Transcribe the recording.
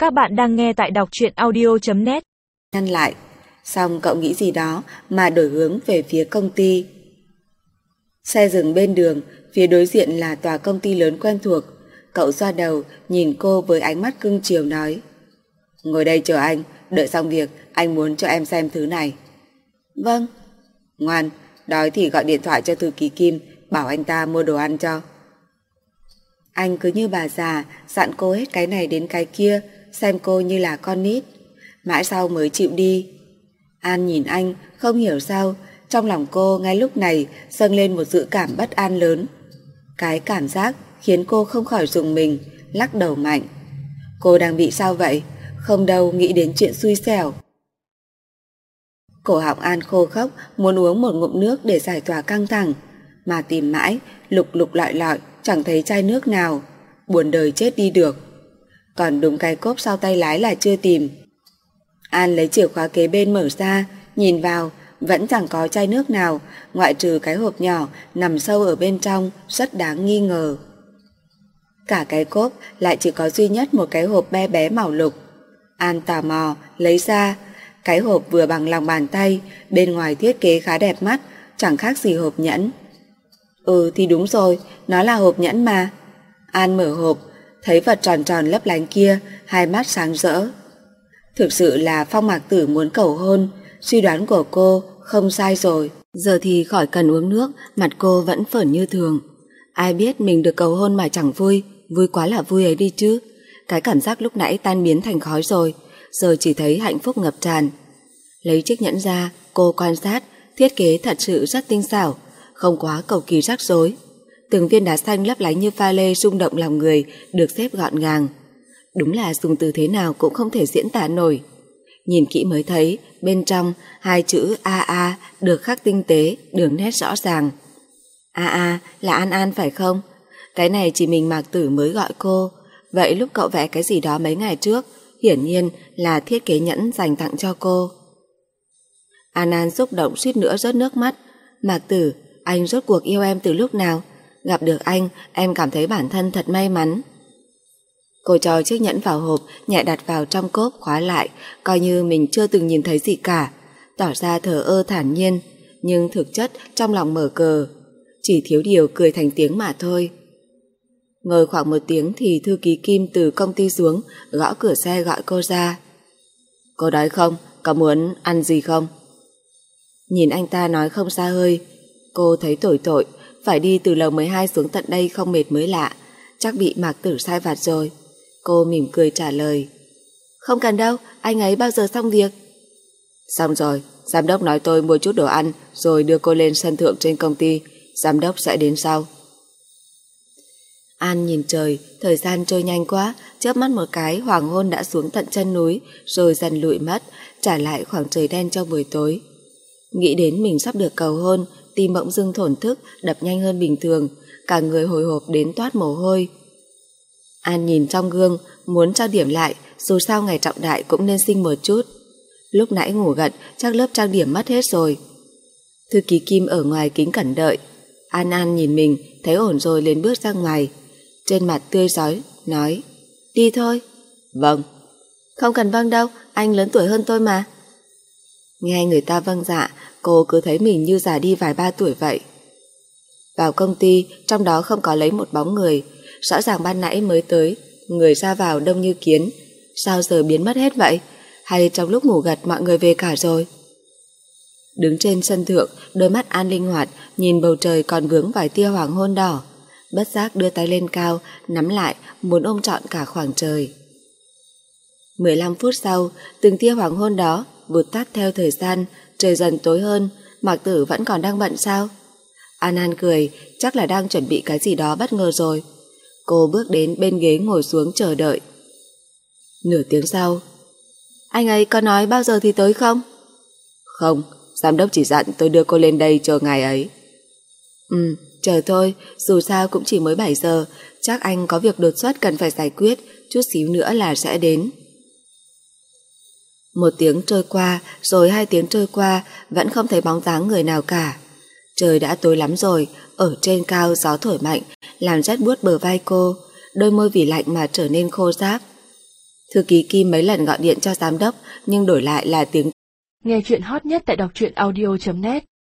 Các bạn đang nghe tại đọc truyện audio.net. Ngăn lại, xong cậu nghĩ gì đó mà đổi hướng về phía công ty. Xe dừng bên đường, phía đối diện là tòa công ty lớn quen thuộc. Cậu xoa đầu, nhìn cô với ánh mắt cưng chiều nói: ngồi đây chờ anh, đợi xong việc anh muốn cho em xem thứ này. Vâng. Ngoan, đói thì gọi điện thoại cho thư ký Kim, bảo anh ta mua đồ ăn cho. Anh cứ như bà già, dặn cô hết cái này đến cái kia, xem cô như là con nít. Mãi sau mới chịu đi. An nhìn anh, không hiểu sao, trong lòng cô ngay lúc này dâng lên một dự cảm bất an lớn. Cái cảm giác khiến cô không khỏi rùng mình, lắc đầu mạnh. Cô đang bị sao vậy? Không đâu, nghĩ đến chuyện xui xẻo. Cổ họng An khô khốc, muốn uống một ngụm nước để giải tỏa căng thẳng, mà tìm mãi, lục lục lọi lọi, chẳng thấy chai nước nào. Buồn đời chết đi được. Còn đúng cái cốp sau tay lái là chưa tìm. An lấy chìa khóa kế bên mở ra, nhìn vào, vẫn chẳng có chai nước nào, ngoại trừ cái hộp nhỏ nằm sâu ở bên trong, rất đáng nghi ngờ. Cả cái cốp lại chỉ có duy nhất một cái hộp bé bé màu lục. An tò mò, lấy ra. Cái hộp vừa bằng lòng bàn tay, bên ngoài thiết kế khá đẹp mắt, chẳng khác gì hộp nhẫn. Ừ thì đúng rồi, nó là hộp nhẫn mà. An mở hộp, thấy vật tròn tròn lấp lánh kia, hai mắt sáng rỡ. Thực sự là Phong Mạc Tử muốn cầu hôn, suy đoán của cô không sai rồi. Giờ thì khỏi cần uống nước, mặt cô vẫn phởn như thường. Ai biết mình được cầu hôn mà chẳng vui, vui quá là vui ấy đi chứ. Cái cảm giác lúc nãy tan biến thành khói rồi, giờ chỉ thấy hạnh phúc ngập tràn. Lấy chiếc nhẫn ra, cô quan sát, thiết kế thật sự rất tinh xảo, không quá cầu kỳ rắc rối. Từng viên đá xanh lấp lánh như pha lê rung động lòng người, được xếp gọn gàng. Đúng là dùng từ thế nào cũng không thể diễn tả nổi. Nhìn kỹ mới thấy, bên trong hai chữ AA được khắc tinh tế, đường nét rõ ràng. AA là An An phải không? Cái này chỉ mình Mạc Tử mới gọi cô. Vậy lúc cậu vẽ cái gì đó mấy ngày trước, hiển nhiên là thiết kế nhẫn dành tặng cho cô. An An xúc động suýt nữa rớt nước mắt. Mạc Tử, anh rốt cuộc yêu em từ lúc nào? Gặp được anh, em cảm thấy bản thân thật may mắn. Cô cho chiếc nhẫn vào hộp, nhẹ đặt vào trong cốp khóa lại, coi như mình chưa từng nhìn thấy gì cả, tỏ ra thờ ơ thản nhiên, nhưng thực chất trong lòng mở cờ, chỉ thiếu điều cười thành tiếng mà thôi. Ngồi khoảng một tiếng thì thư ký Kim từ công ty xuống, gõ cửa xe gọi cô ra. Cô đói không? Có muốn ăn gì không? Nhìn anh ta nói không xa hơi, cô thấy tội, phải đi từ lầu 12 xuống tận đây không mệt mới lạ, chắc bị Mạc Tử sai vặt rồi. Cô mỉm cười trả lời. Không cần đâu, anh ấy bao giờ xong việc? Xong rồi, giám đốc nói tôi mua chút đồ ăn rồi đưa cô lên sân thượng trên công ty, giám đốc sẽ đến sau. An nhìn trời, thời gian trôi nhanh quá, chớp mắt một cái hoàng hôn đã xuống tận chân núi rồi dần lụi mất, trả lại khoảng trời đen cho buổi tối. Nghĩ đến mình sắp được cầu hôn, tim bỗng dưng thổn thức, đập nhanh hơn bình thường, cả người hồi hộp đến toát mồ hôi. An nhìn trong gương, muốn trang điểm lại, dù sao ngày trọng đại cũng nên xinh một chút. Lúc nãy ngủ gật, chắc lớp trang điểm mất hết rồi. Thư ký Kim ở ngoài kính cẩn đợi. An An nhìn mình, thấy ổn rồi liền bước ra ngoài. Trên mặt tươi rói, nói: đi thôi. Vâng. Không cần vâng đâu, anh lớn tuổi hơn tôi mà. Nghe người ta vâng dạ, cô cứ thấy mình như già đi vài ba tuổi vậy. Vào công ty, trong đó không có lấy một bóng người. Rõ ràng ban nãy mới tới, người ra vào đông như kiến. Sao giờ biến mất hết vậy? Hay trong lúc ngủ gật mọi người về cả rồi? Đứng trên sân thượng, đôi mắt An linh hoạt, nhìn bầu trời còn vướng vài tia hoàng hôn đỏ. Bất giác đưa tay lên cao, nắm lại, muốn ôm trọn cả khoảng trời. 15 phút sau, từng tia hoàng hôn đó vụt tắt theo thời gian, trời dần tối hơn. Mạc Tử vẫn còn đang bận sao? An An cười, chắc là đang chuẩn bị cái gì đó bất ngờ rồi. Cô bước đến bên ghế ngồi xuống chờ đợi. Nửa tiếng sau, anh ấy có nói bao giờ thì tới không? Không, giám đốc chỉ dặn tôi đưa cô lên đây chờ ngày ấy. Chờ thôi, dù sao cũng chỉ mới 7 giờ, chắc anh có việc đột xuất cần phải giải quyết, chút xíu nữa là sẽ đến. 1 tiếng trôi qua, rồi 2 tiếng trôi qua, vẫn không thấy bóng dáng người nào cả. Trời đã tối lắm rồi, ở trên cao gió thổi mạnh, làm rét buốt bờ vai cô, đôi môi vì lạnh mà trở nên khô ráp. Thư ký Kim mấy lần gọi điện cho giám đốc nhưng đổi lại là tiếng. Nghe chuyện hot nhất tại đọc truyện audio.net